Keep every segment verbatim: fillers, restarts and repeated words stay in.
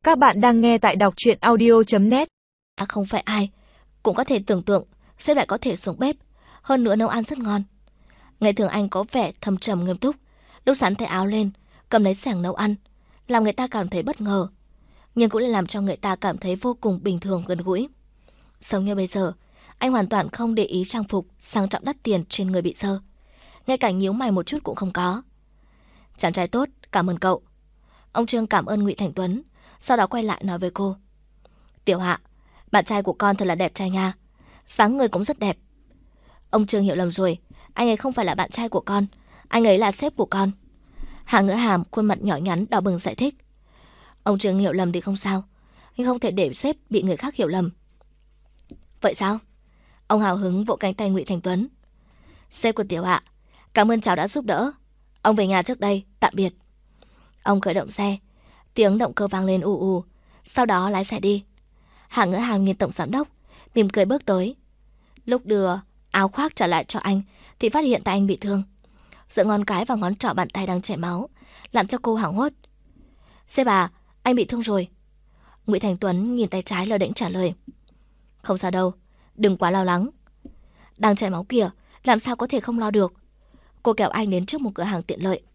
Các bạn đang nghe tại đọc truyện audio chấm net. À không phải ai cũng có thể tưởng tượng sếp lại có thể xuống bếp, hơn nữa nấu ăn rất ngon. Ngày thường anh có vẻ thâm trầm nghiêm túc, lúc sắn tay áo lên, cầm lấy xẻng nấu ăn, làm người ta cảm thấy bất ngờ, nhưng cũng lại làm cho người ta cảm thấy vô cùng bình thường gần gũi. Giống như bây giờ, anh hoàn toàn không để ý trang phục sang trọng đắt tiền trên người bị sơ, ngay cả nhíu mày một chút cũng không có. Chàng trai tốt, cảm ơn cậu. Ông Trương cảm ơn Ngụy Thành Tuấn, sau đó quay lại nói với cô: Tiểu Hạ, bạn trai của con thật là đẹp trai nha, dáng người cũng rất đẹp. Ông Trương hiểu lầm rồi, anh ấy không phải là bạn trai của con, anh ấy là sếp của con. Hạ Ngữ Hàm khuôn mặt nhỏ nhắn đỏ bừng giải thích. Ông Trương hiểu lầm thì không sao, nhưng không thể để sếp bị người khác hiểu lầm. Vậy sao? Ông hào hứng vỗ cánh tay Ngụy Thành Tuấn. Sếp của Tiểu Hạ, cảm ơn cháu đã giúp đỡ. Ông về nhà trước đây, tạm biệt. Ông khởi động xe, tiếng động cơ vang lên ù ù, sau đó lái xe đi. Hạ Ngữ Hàm nhìn tổng giám đốc, mỉm cười bước tới. Lúc đưa áo khoác trả lại cho anh thì phát hiện tay anh bị thương, giữa ngón cái và ngón trỏ bàn tay đang chảy máu, làm cho cô hoảng hốt. Sếp à, anh bị thương rồi. Ngụy Thành Tuấn nhìn tay trái lơ đễnh trả lời. Không sao đâu, đừng quá lo lắng. Đang chảy máu kìa, làm sao có thể không lo được. Cô kéo anh đến trước một cửa hàng tiện lợi.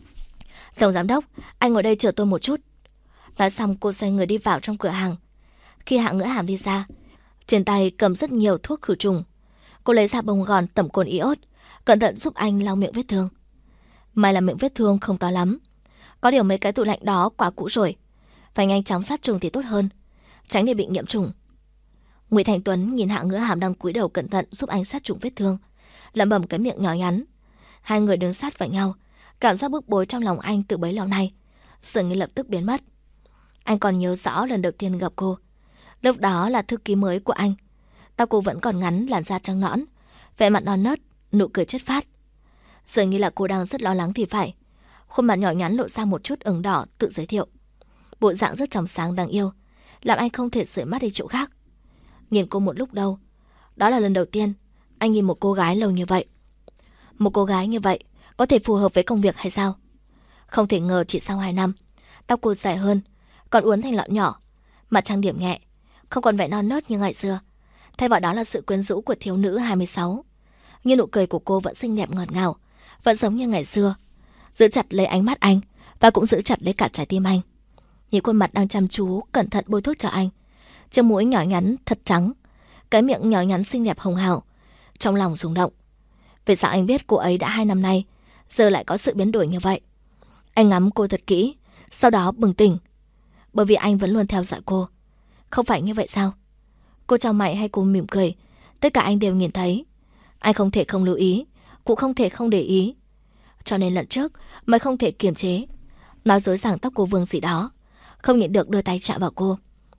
Tổng giám đốc, anh ngồi đây chờ tôi một chút. Nói xong cô xoay người đi vào trong cửa hàng. Khi Hạ Ngữ Hàm đi ra, trên tay cầm rất nhiều thuốc khử trùng. Cô lấy ra bông gòn tẩm cồn iốt, cẩn thận giúp anh lau miệng vết thương. May là miệng vết thương không to lắm, có điều mấy cái tủ lạnh đó quá cũ rồi, phải nhanh chóng sát trùng thì tốt hơn, tránh để bị nhiễm trùng. Ngụy Thành Tuấn nhìn Hạ Ngữ Hàm đang cúi đầu cẩn thận giúp anh sát trùng vết thương, lẩm bẩm cái miệng nhỏ nhắn. Hai người đứng sát vào nhau, cảm giác bức bối trong lòng anh từ bấy lâu nay dường như lập tức biến mất. Anh còn nhớ rõ lần đầu tiên gặp cô, lúc đó là thư ký mới của anh. Tóc cô vẫn còn ngắn, làn da trắng nõn, vẻ mặt non nớt, nụ cười chất phát. Dường như là cô đang rất lo lắng thì phải. Khuôn mặt nhỏ nhắn lộ ra một chút ửng đỏ, tự giới thiệu. Bộ dạng rất trong sáng đáng yêu, làm anh không thể rời mắt đi chỗ khác. Nhìn cô một lúc đâu, đó là lần đầu tiên anh nhìn một cô gái lâu như vậy. Một cô gái như vậy có thể phù hợp với công việc hay sao? Không thể ngờ chỉ sau hai năm, tóc cô dài hơn, còn uốn thành lọn nhỏ, mặt trang điểm nhẹ, không còn vẻ non nớt như ngày xưa. Thay vào đó là sự quyến rũ của thiếu nữ hai mươi sáu. Nhưng nụ cười của cô vẫn xinh đẹp ngọt ngào, vẫn giống như ngày xưa, giữ chặt lấy ánh mắt anh và cũng giữ chặt lấy cả trái tim anh. Nhìn khuôn mặt đang chăm chú cẩn thận bôi thuốc cho anh, chiếc mũi nhỏ nhắn thật trắng, cái miệng nhỏ nhắn xinh đẹp hồng hào. Trong lòng rung động. Vì sao anh biết cô ấy đã hai năm nay giờ lại có sự biến đổi như vậy? Anh ngắm cô thật kỹ, sau đó bừng tỉnh. Bởi vì anh vẫn luôn theo dõi cô. Không phải như vậy sao? Cô chau mày hay cô mỉm cười, tất cả anh đều nhìn thấy. Anh không thể không lưu ý, cũng không thể không để ý. Cho nên lần trước mới không thể kiềm chế, nói dối rằng tóc cô vương gì đó, không nhịn được đưa tay chạm vào cô.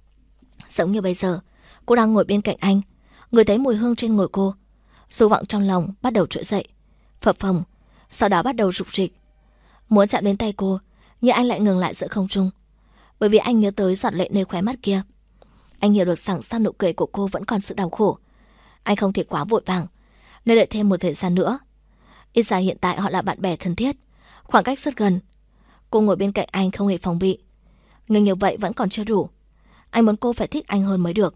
Giống như bây giờ, cô đang ngồi bên cạnh anh, ngửi thấy mùi hương trên người cô. Dục vọng trong lòng bắt đầu trỗi dậy, phập phồng, sau đó bắt đầu rục rịch. Muốn chạm đến tay cô, nhưng anh lại ngừng lại giữa không trung, bởi vì anh nhớ tới giọt lệ nơi khóe mắt kia. Anh hiểu được rằng sau nụ cười của cô vẫn còn sự đau khổ. Anh không thể quá vội vàng, nên đợi thêm một thời gian nữa. Ít ra hiện tại họ là bạn bè thân thiết, khoảng cách rất gần. Cô ngồi bên cạnh anh không hề phòng bị, nhưng như vậy vẫn còn chưa đủ. Anh muốn cô phải thích anh hơn mới được.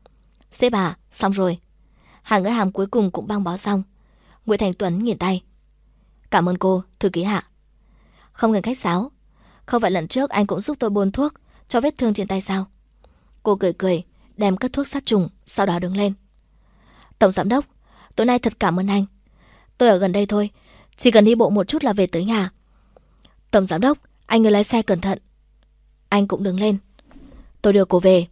Sếp à, xong rồi. Hạ Ngữ Hàm cuối cùng cũng băng bó xong. Ngụy Thành Tuấn nhìn tay. Cảm ơn cô, thư ký Hạ. Không cần khách sáo. Không phải lần trước anh cũng giúp tôi bôi thuốc cho vết thương trên tay sao? Cô cười cười, đem cất thuốc sát trùng, sau đó đứng lên. Tổng giám đốc, tối nay thật cảm ơn anh. Tôi ở gần đây thôi, chỉ cần đi bộ một chút là về tới nhà. Tổng giám đốc, anh nhớ lái xe cẩn thận. Anh cũng đứng lên. Tôi đưa cô về.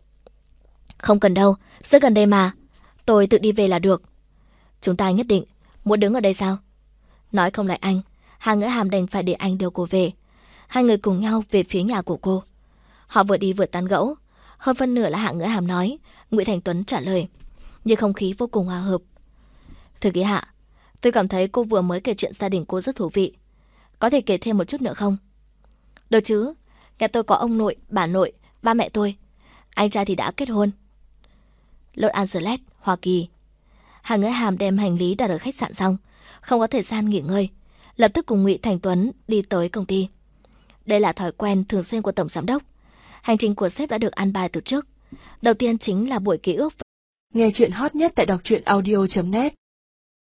Không cần đâu, rất gần đây mà. Tôi tự đi về là được. Chúng ta nhất định muốn đứng ở đây sao? Nói không lại anh, Hạ Ngữ Hàm đành phải để anh đưa cô về. Hai người cùng nhau về phía nhà của cô. Họ vừa đi vừa tán gẫu. Hơn phân nửa là Hạ Ngữ Hàm nói, Ngụy Thành Tuấn trả lời, nhưng không khí vô cùng hòa hợp. Thư ký Hạ, tôi cảm thấy cô vừa mới kể chuyện gia đình cô rất thú vị. Có thể kể thêm một chút nữa không? Được chứ, nhà tôi có ông nội, bà nội, ba mẹ tôi. Anh trai thì đã kết hôn. Los Angeles, Hoa Kỳ. Hạ Ngữ Hàm đem hành lý đặt ở khách sạn xong, không có thời gian nghỉ ngơi, lập tức cùng Ngụy Thành Tuấn đi tới công ty. Đây là thói quen thường xuyên của tổng giám đốc. Hành trình của sếp đã được an bài từ trước. Đầu tiên chính là buổi ký ức. Nghe chuyện hot nhất tại đọc truyện audio chấm net.